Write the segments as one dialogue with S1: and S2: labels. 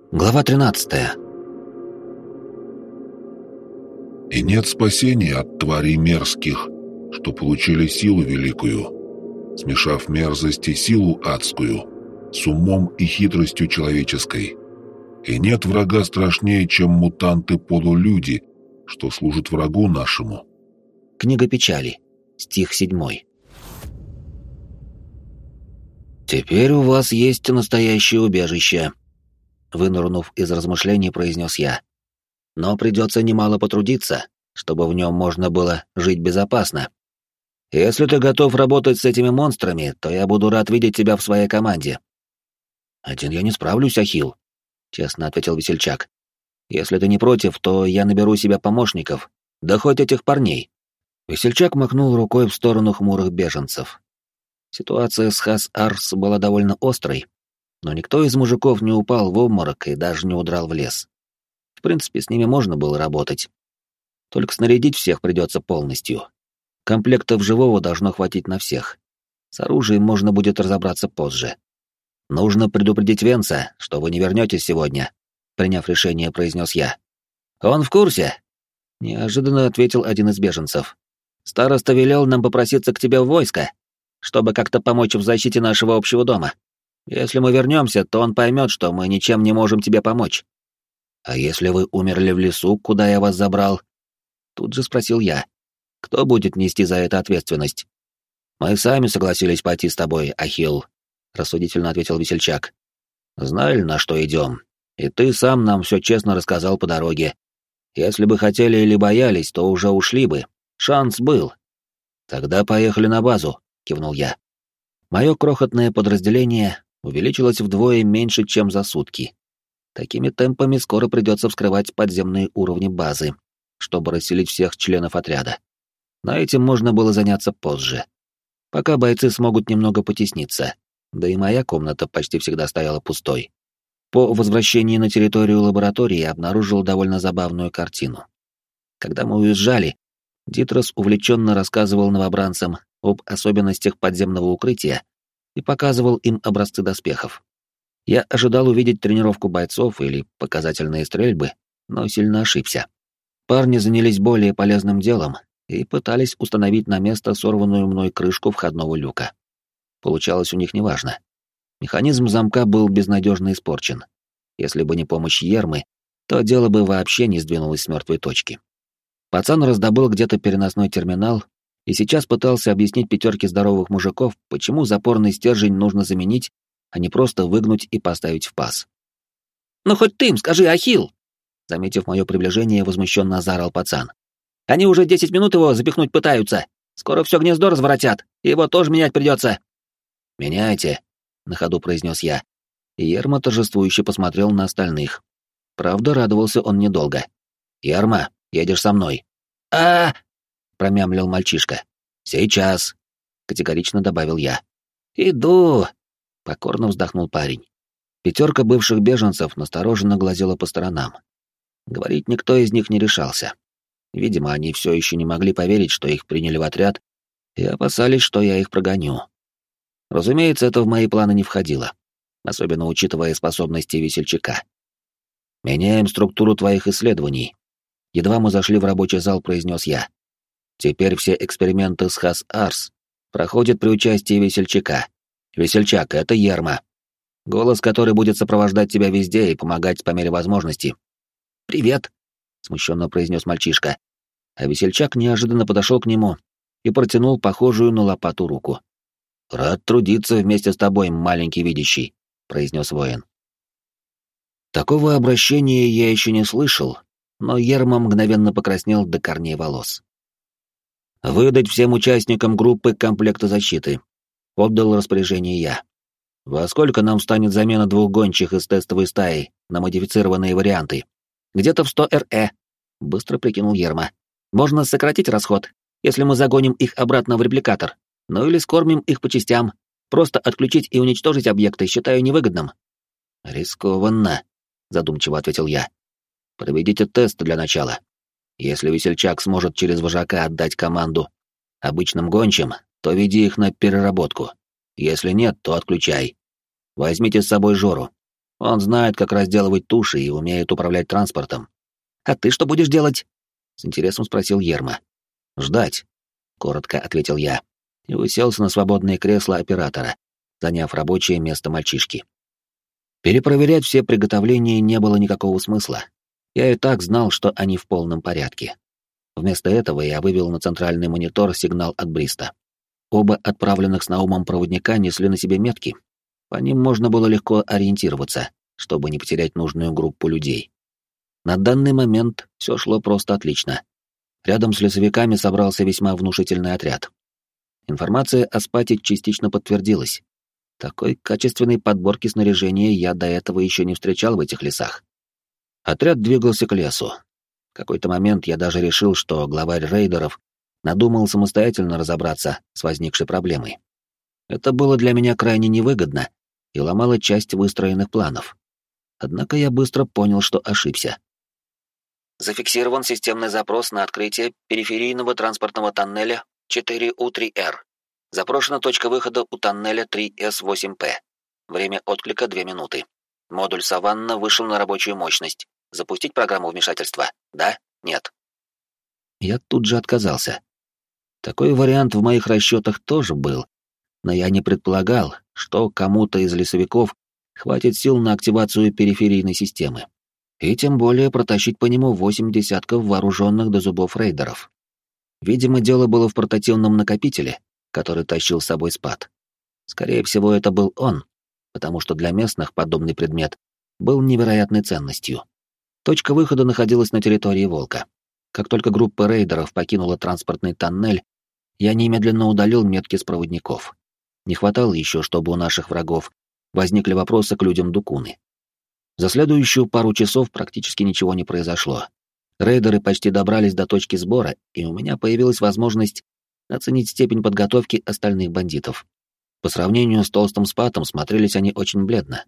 S1: Глава 13.
S2: «И нет спасения от тварей мерзких, что получили силу великую, смешав мерзость и силу адскую с умом и хитростью человеческой. И нет врага страшнее, чем мутанты-полулюди, что служат врагу нашему».
S1: Книга печали. Стих 7. «Теперь у вас есть настоящее убежище», — вынырнув из размышлений, произнес я. «Но придется немало потрудиться, чтобы в нем можно было жить безопасно. Если ты готов работать с этими монстрами, то я буду рад видеть тебя в своей команде». «Один я не справлюсь, Ахилл», — честно ответил весельчак. «Если ты не против, то я наберу себе помощников, да хоть этих парней». Весельчак махнул рукой в сторону хмурых беженцев. Ситуация с Хас-Арс была довольно острой, но никто из мужиков не упал в обморок и даже не удрал в лес. В принципе, с ними можно было работать. Только снарядить всех придется полностью. Комплектов живого должно хватить на всех. С оружием можно будет разобраться позже. «Нужно предупредить Венца, что вы не вернетесь сегодня», — приняв решение, произнес я. «Он в курсе?» — неожиданно ответил один из беженцев. «Староста велел нам попроситься к тебе в войско, чтобы как-то помочь в защите нашего общего дома. Если мы вернемся, то он поймет, что мы ничем не можем тебе помочь». «А если вы умерли в лесу, куда я вас забрал?» Тут же спросил я. «Кто будет нести за это ответственность?» «Мы сами согласились пойти с тобой, Ахилл», — рассудительно ответил весельчак. «Знали, на что идем, и ты сам нам все честно рассказал по дороге. Если бы хотели или боялись, то уже ушли бы. Шанс был». «Тогда поехали на базу», — кивнул я. Мое крохотное подразделение увеличилось вдвое меньше, чем за сутки. Такими темпами скоро придется вскрывать подземные уровни базы, чтобы расселить всех членов отряда. Но этим можно было заняться позже. Пока бойцы смогут немного потесниться, да и моя комната почти всегда стояла пустой. По возвращении на территорию лаборатории я обнаружил довольно забавную картину. Когда мы уезжали, Дитрос увлеченно рассказывал новобранцам об особенностях подземного укрытия и показывал им образцы доспехов. Я ожидал увидеть тренировку бойцов или показательные стрельбы, но сильно ошибся. Парни занялись более полезным делом и пытались установить на место сорванную мной крышку входного люка. Получалось у них неважно. Механизм замка был безнадежно испорчен. Если бы не помощь Ермы, то дело бы вообще не сдвинулось с мертвой точки. Пацан раздобыл где-то переносной терминал и сейчас пытался объяснить пятерке здоровых мужиков, почему запорный стержень нужно заменить, а не просто выгнуть и поставить в паз. «Ну хоть ты им скажи, Ахилл!» Заметив мое приближение, возмущенно заорал пацан. «Они уже 10 минут его запихнуть пытаются. Скоро все гнездо разворотят, и его тоже менять придется». «Меняйте», — на ходу произнес я. И Ерма торжествующе посмотрел на остальных. Правда, радовался он недолго. «Ерма, едешь со мной». Промямлил мальчишка. «Сейчас», — категорично добавил я. «Иду», — покорно вздохнул парень. Пятерка бывших беженцев настороженно глазела по сторонам. Говорить никто из них не решался. Видимо, они все еще не могли поверить, что их приняли в отряд, и опасались, что я их прогоню. Разумеется, это в мои планы не входило, особенно учитывая способности весельчака. «Меняем структуру твоих исследований», — едва мы зашли в рабочий зал, произнес я. «Теперь все эксперименты с Хас-Арс проходят при участии весельчака. Весельчак — это Ерма. Голос, который будет сопровождать тебя везде и помогать по мере возможности». «Привет», — смущенно произнес мальчишка. А весельчак неожиданно подошел к нему и протянул похожую на лопату руку. «Рад трудиться вместе с тобой, маленький видящий», — произнес воин. Такого обращения я еще не слышал, но Ерма мгновенно покраснел до корней волос. «Выдать всем участникам группы комплекты защиты», — отдал распоряжение я. «Во сколько нам станет замена 2 гончих из тестовой стаи на модифицированные варианты?» «Где-то в 100 РЭ», — быстро прикинул Ерма. «Можно сократить расход, если мы загоним их обратно в репликатор. Ну или скормим их по частям. Просто отключить и уничтожить объекты считаю невыгодным». «Рискованно», — задумчиво ответил я. «Проведите тест для начала. Если весельчак сможет через вожака отдать команду обычным гончим, то веди их на переработку. Если нет, то отключай. Возьмите с собой Жору. Он знает, как разделывать туши и умеет управлять транспортом. А ты что будешь делать? С интересом спросил Ерма. Ждать, коротко ответил я и уселся на свободное кресло оператора, заняв рабочее место мальчишки. Перепроверять все приготовления не было никакого смысла. Я и так знал, что они в полном порядке. Вместо этого я вывел на центральный монитор сигнал от Бриста. Оба отправленных с Наумом проводника несли на себе метки. По ним можно было легко ориентироваться, чтобы не потерять нужную группу людей. На данный момент все шло просто отлично. Рядом с лесовиками собрался весьма внушительный отряд. Информация о спате частично подтвердилась. Такой качественной подборки снаряжения я до этого еще не встречал в этих лесах. Отряд двигался к лесу. В какой-то момент я даже решил, что главарь рейдеров надумал самостоятельно разобраться с возникшей проблемой. Это было для меня крайне невыгодно и ломало часть выстроенных планов. Однако я быстро понял, что ошибся. Зафиксирован системный запрос на открытие периферийного транспортного тоннеля 4У3Р. Запрошена точка выхода у тоннеля 3С8П. Время отклика 2 минуты. Модуль «Саванна» вышел на рабочую мощность. Запустить программу вмешательства? Да? Нет? Я тут же отказался. Такой вариант в моих расчетах тоже был, но я не предполагал, что кому-то из лесовиков хватит сил на активацию периферийной системы. И тем более протащить по нему 8 десятков вооруженных до зубов рейдеров. Видимо, дело было в портативном накопителе, который тащил с собой спад. Скорее всего, это был он, потому что для местных подобный предмет был невероятной ценностью. Точка выхода находилась на территории Волка. Как только группа рейдеров покинула транспортный тоннель, я немедленно удалил метки с проводников. Не хватало еще, чтобы у наших врагов возникли вопросы к людям Дукуны. За следующую пару часов практически ничего не произошло. Рейдеры почти добрались до точки сбора, и у меня появилась возможность оценить степень подготовки остальных бандитов. По сравнению с толстым спатом смотрелись они очень бледно.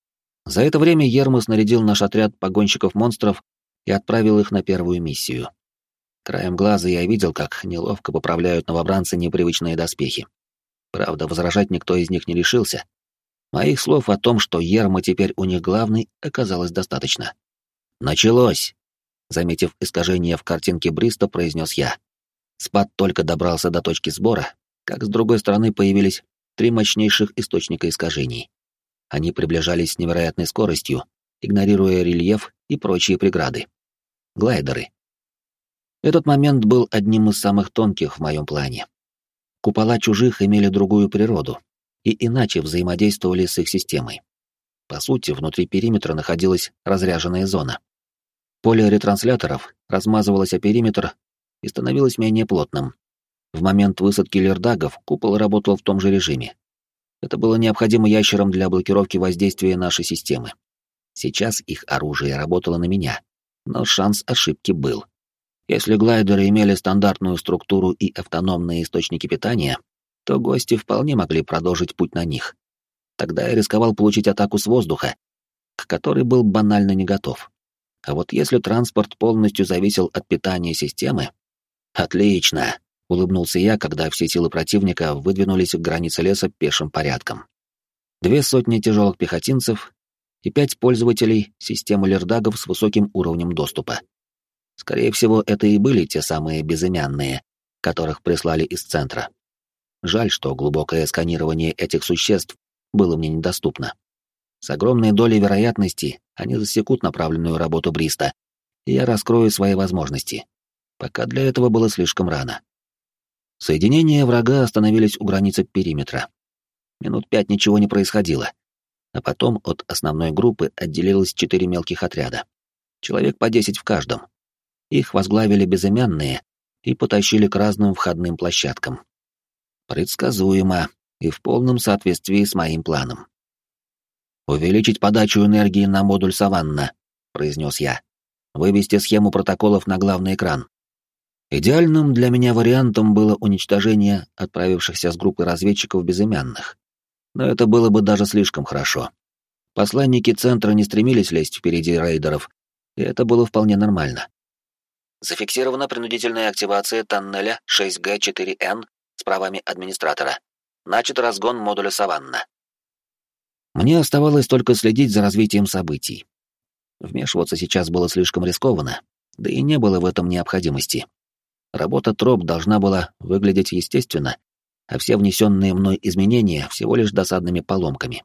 S1: За это время Ерма снарядил наш отряд погонщиков монстров и отправил их на первую миссию. Краем глаза я видел, как неловко поправляют новобранцы непривычные доспехи. Правда, возражать никто из них не решился. Моих слов о том, что Ерма теперь у них главный, оказалось достаточно. «Началось!» Заметив искажение в картинке Бриста, произнес я. Спад только добрался до точки сбора, как с другой стороны появились 3 мощнейших источника искажений. Они приближались с невероятной скоростью, игнорируя рельеф и прочие преграды. Глайдеры. Этот момент был одним из самых тонких в моем плане. Купола чужих имели другую природу и иначе взаимодействовали с их системой. По сути, внутри периметра находилась разряженная зона. Поле ретрансляторов размазывалось о периметр и становилось менее плотным. В момент высадки лердагов купол работал в том же режиме. Это было необходимо ящерам для блокировки воздействия нашей системы. Сейчас их оружие работало на меня, но шанс ошибки был. Если глайдеры имели стандартную структуру и автономные источники питания, то гости вполне могли продолжить путь на них. Тогда я рисковал получить атаку с воздуха, к которой был банально не готов. А вот если транспорт полностью зависел от питания системы... Отлично! Улыбнулся я, когда все силы противника выдвинулись к границе леса пешим порядком. 200 тяжелых пехотинцев и 5 пользователей системы лердагов с высоким уровнем доступа. Скорее всего, это и были те самые безымянные, которых прислали из центра. Жаль, что глубокое сканирование этих существ было мне недоступно. С огромной долей вероятности они засекут направленную работу Бриста, и я раскрою свои возможности. Пока для этого было слишком рано. Соединения врага остановились у границы периметра. Минут 5 ничего не происходило. А потом от основной группы отделилось 4 мелких отряда. Человек по 10 в каждом. Их возглавили безымянные и потащили к разным входным площадкам. Предсказуемо и в полном соответствии с моим планом. «Увеличить подачу энергии на модуль «Саванна», — произнес я. «Вывести схему протоколов на главный экран». Идеальным для меня вариантом было уничтожение отправившихся с группы разведчиков безымянных. Но это было бы даже слишком хорошо. Посланники центра не стремились лезть впереди рейдеров, и это было вполне нормально. Зафиксирована принудительная активация тоннеля 6Г4Н с правами администратора. Начат разгон модуля «Саванна». Мне оставалось только следить за развитием событий. Вмешиваться сейчас было слишком рискованно, да и не было в этом необходимости. Работа троп должна была выглядеть естественно, а все внесенные мной изменения всего лишь досадными поломками.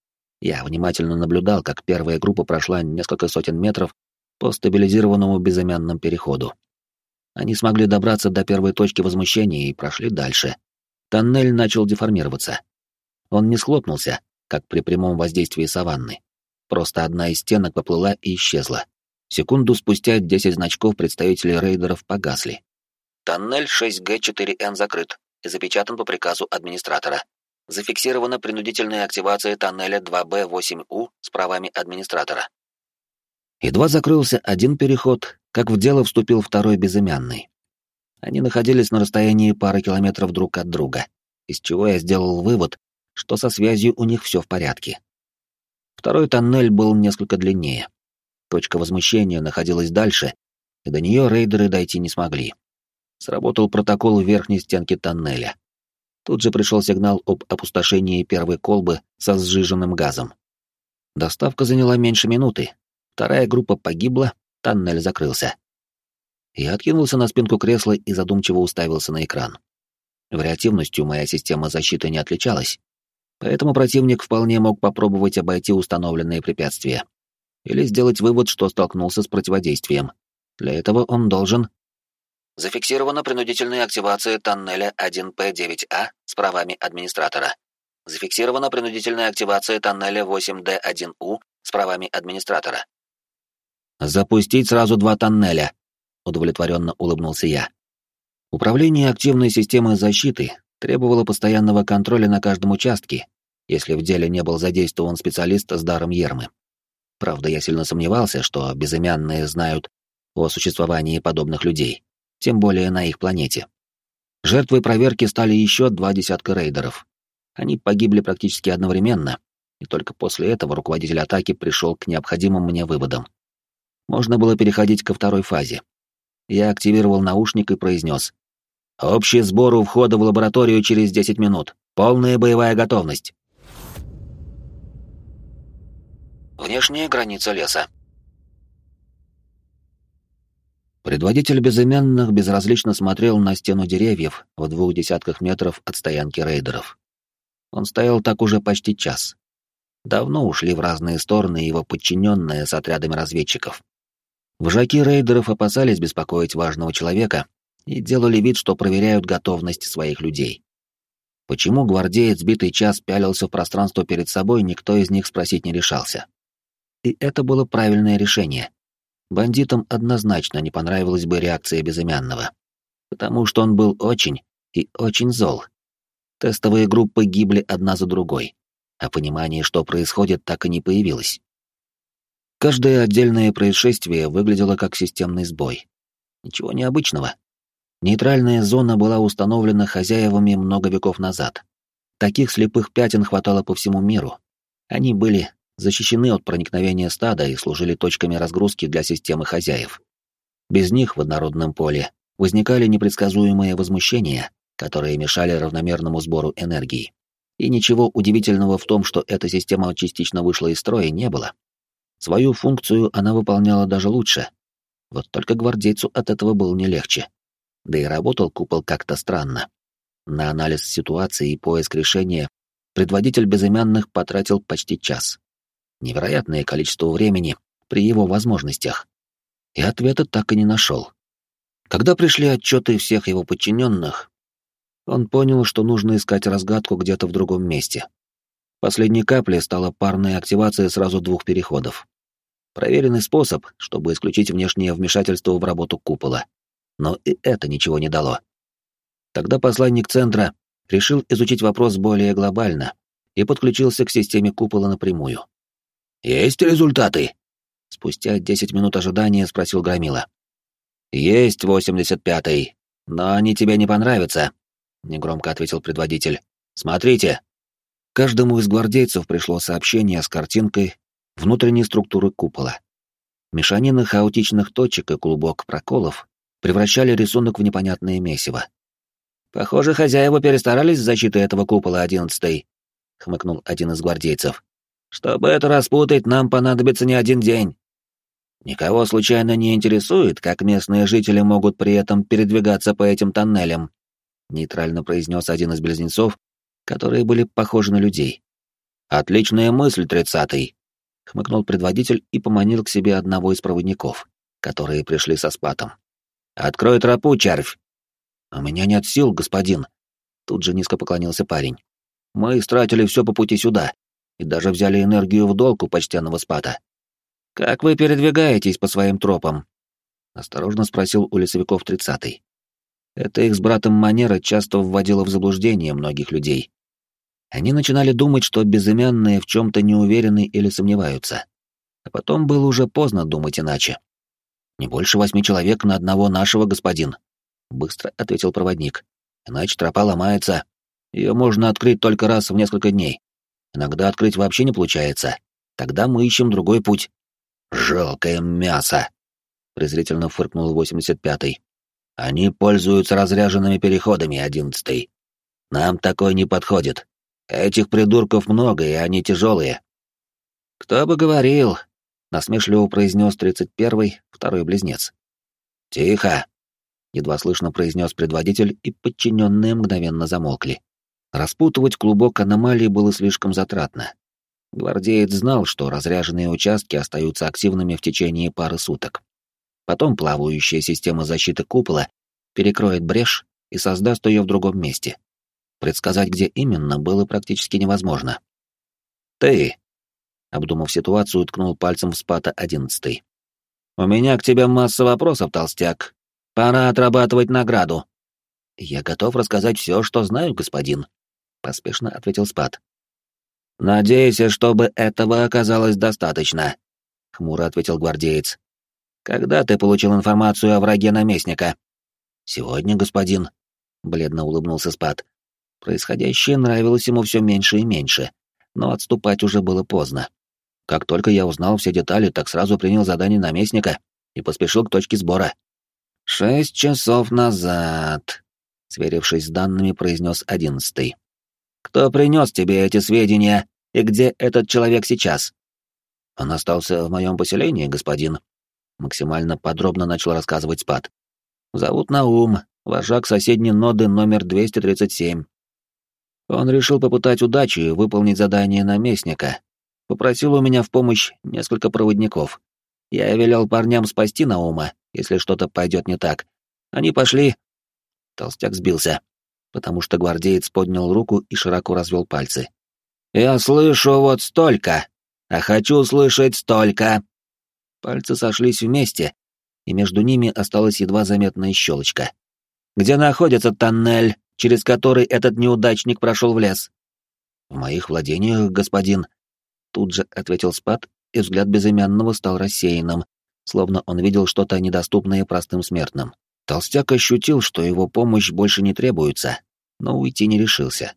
S1: Я внимательно наблюдал, как первая группа прошла несколько сотен метров по стабилизированному безымянному переходу. Они смогли добраться до первой точки возмущения и прошли дальше. Тоннель начал деформироваться. Он не схлопнулся, как при прямом воздействии саванны. Просто одна из стенок поплыла и исчезла. Секунду спустя 10 значков представителей рейдеров погасли. Тоннель 6Г4Н закрыт и запечатан по приказу администратора. Зафиксирована принудительная активация тоннеля 2Б8У с правами администратора. Едва закрылся один переход, как в дело вступил второй безымянный. Они находились на расстоянии пары километров друг от друга, из чего я сделал вывод, что со связью у них все в порядке. Второй тоннель был несколько длиннее. Точка возмущения находилась дальше, и до нее рейдеры дойти не смогли. Сработал протокол верхней стенки тоннеля. Тут же пришел сигнал об опустошении первой колбы со сжиженным газом. Доставка заняла меньше минуты. Вторая группа погибла, тоннель закрылся. Я откинулся на спинку кресла и задумчиво уставился на экран. Вариативностью моя система защиты не отличалась, поэтому противник вполне мог попробовать обойти установленные препятствия или сделать вывод, что столкнулся с противодействием. Для этого он должен... Зафиксирована принудительная активация тоннеля 1П9А с правами администратора. Зафиксирована принудительная активация тоннеля 8Д1У с правами администратора. «Запустить сразу 2 тоннеля», — удовлетворенно улыбнулся я. Управление активной системой защиты требовало постоянного контроля на каждом участке, если в деле не был задействован специалист с даром Ермы. Правда, я сильно сомневался, что безымянные знают о существовании подобных людей, тем более на их планете. Жертвой проверки стали еще 2 десятка рейдеров. Они погибли практически одновременно, и только после этого руководитель атаки пришел к необходимым мне выводам. Можно было переходить ко второй фазе. Я активировал наушник и произнес: «Общий сбор у входа в лабораторию через 10 минут. Полная боевая готовность». Внешняя граница леса. Предводитель безымянных безразлично смотрел на стену деревьев в 2 десятках метров от стоянки рейдеров. Он стоял так уже почти час. Давно ушли в разные стороны его подчиненные с отрядами разведчиков. Вожаки рейдеров опасались беспокоить важного человека и делали вид, что проверяют готовность своих людей. Почему гвардеец битый час пялился в пространство перед собой, никто из них спросить не решался. И это было правильное решение. Бандитам однозначно не понравилась бы реакция безымянного, потому что он был очень и очень зол. Тестовые группы гибли одна за другой, а понимание, что происходит, так и не появилось. Каждое отдельное происшествие выглядело как системный сбой. Ничего необычного. Нейтральная зона была установлена хозяевами много веков назад. Таких слепых пятен хватало по всему миру. Они были защищены от проникновения стада и служили точками разгрузки для системы хозяев. Без них в однородном поле возникали непредсказуемые возмущения, которые мешали равномерному сбору энергии. И ничего удивительного в том, что эта система частично вышла из строя, не было. Свою функцию она выполняла даже лучше. Вот только гвардейцу от этого было не легче. Да и работал купол как-то странно. На анализ ситуации и поиск решения предводитель безымянных потратил почти час. Невероятное количество времени при его возможностях. И ответа так и не нашел. Когда пришли отчеты всех его подчиненных, он понял, что нужно искать разгадку где-то в другом месте. Последней каплей стала парная активация сразу 2 переходов. Проверенный способ, чтобы исключить внешнее вмешательство в работу купола. Но и это ничего не дало. Тогда посланник центра решил изучить вопрос более глобально и подключился к системе купола напрямую. «Есть результаты?» Спустя 10 минут ожидания спросил Громила. «Есть 85-й, но они тебе не понравятся», — негромко ответил предводитель. «Смотрите». Каждому из гвардейцев пришло сообщение с картинкой внутренней структуры купола. Мешанины хаотичных точек и клубок проколов превращали рисунок в непонятное месиво. «Похоже, хозяева перестарались с защитой этого купола 11-й», — хмыкнул один из гвардейцев. Чтобы это распутать, нам понадобится не один день. Никого случайно не интересует, как местные жители могут при этом передвигаться по этим тоннелям, нейтрально произнес один из близнецов, которые были похожи на людей. Отличная мысль, 30-й, хмыкнул предводитель и поманил к себе одного из проводников, которые пришли со спатом. Открой тропу, червь. У меня нет сил, господин. Тут же низко поклонился парень. Мы истратили все по пути сюда и даже взяли энергию в долг у почтенного спата. «Как вы передвигаетесь по своим тропам?» — осторожно спросил у лесовиков 30-й. Это их с братом манера часто вводила в заблуждение многих людей. Они начинали думать, что безымянные в чем-то не уверены или сомневаются. А потом было уже поздно думать иначе. «Не больше 8 человек на одного нашего, господин», — быстро ответил проводник. «Иначе тропа ломается. Ее можно открыть только раз в несколько дней. Иногда открыть вообще не получается. Тогда мы ищем другой путь». «Жалкое мясо!» — презрительно фыркнул 85-й. «Они пользуются разряженными переходами, 11-й. Нам такой не подходит. Этих придурков много, и они тяжелые». «Кто бы говорил!» — насмешливо произнес 31-й, второй близнец. «Тихо!» — едва слышно произнес предводитель, и подчиненные мгновенно замолкли. Распутывать клубок аномалий было слишком затратно. Гвардеец знал, что разряженные участки остаются активными в течение пары суток. Потом плавающая система защиты купола перекроет брешь и создаст ее в другом месте. Предсказать, где именно, было практически невозможно. «Ты!» — обдумав ситуацию, ткнул пальцем в спата 11-й. «У меня к тебе масса вопросов, толстяк. Пора отрабатывать награду». «Я готов рассказать все, что знаю, господин», — поспешно ответил спат. «Надейся, чтобы этого оказалось достаточно», — хмуро ответил гвардеец. «Когда ты получил информацию о враге наместника?» «Сегодня, господин», — бледно улыбнулся спат. Происходящее нравилось ему все меньше и меньше, но отступать уже было поздно. Как только я узнал все детали, так сразу принял задание наместника и поспешил к точке сбора. 6 часов назад», — сверившись с данными, произнес 11-й. «Кто принес тебе эти сведения, и где этот человек сейчас?» «Он остался в моем поселении, господин», — максимально подробно начал рассказывать спат. «Зовут Наум, вожак соседней ноды номер 237. Он решил попытать удачи и выполнить задание наместника. Попросил у меня в помощь несколько проводников. Я велел парням спасти Наума, если что-то пойдет не так. Они пошли...» Толстяк сбился, потому что гвардеец поднял руку и широко развел пальцы. «Я слышу вот столько, а хочу слышать столько!» Пальцы сошлись вместе, и между ними осталась едва заметная щелочка. «Где находится тоннель, через который этот неудачник прошел в лес?» «В моих владениях, господин», — тут же ответил спат, и взгляд безымянного стал рассеянным, словно он видел что-то недоступное простым смертным. Толстяк ощутил, что его помощь больше не требуется, но уйти не решился.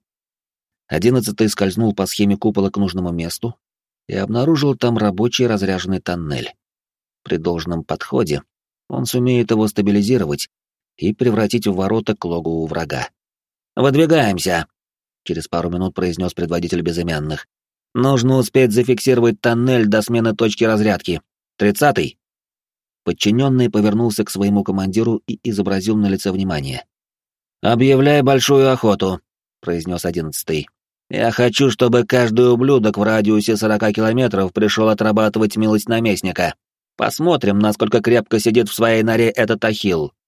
S1: 11-й скользнул по схеме купола к нужному месту и обнаружил там рабочий разряженный тоннель. При должном подходе он сумеет его стабилизировать и превратить в ворота к логову врага. «Выдвигаемся!» — через пару минут произнес предводитель безымянных. «Нужно успеть зафиксировать тоннель до смены точки разрядки. 30-й!» Подчиненный повернулся к своему командиру и изобразил на лице внимание. «Объявляй большую охоту», — произнес 11-й. «Я хочу, чтобы каждый ублюдок в радиусе 40 километров пришел отрабатывать милость наместника. Посмотрим, насколько крепко сидит в своей норе этот ахилл.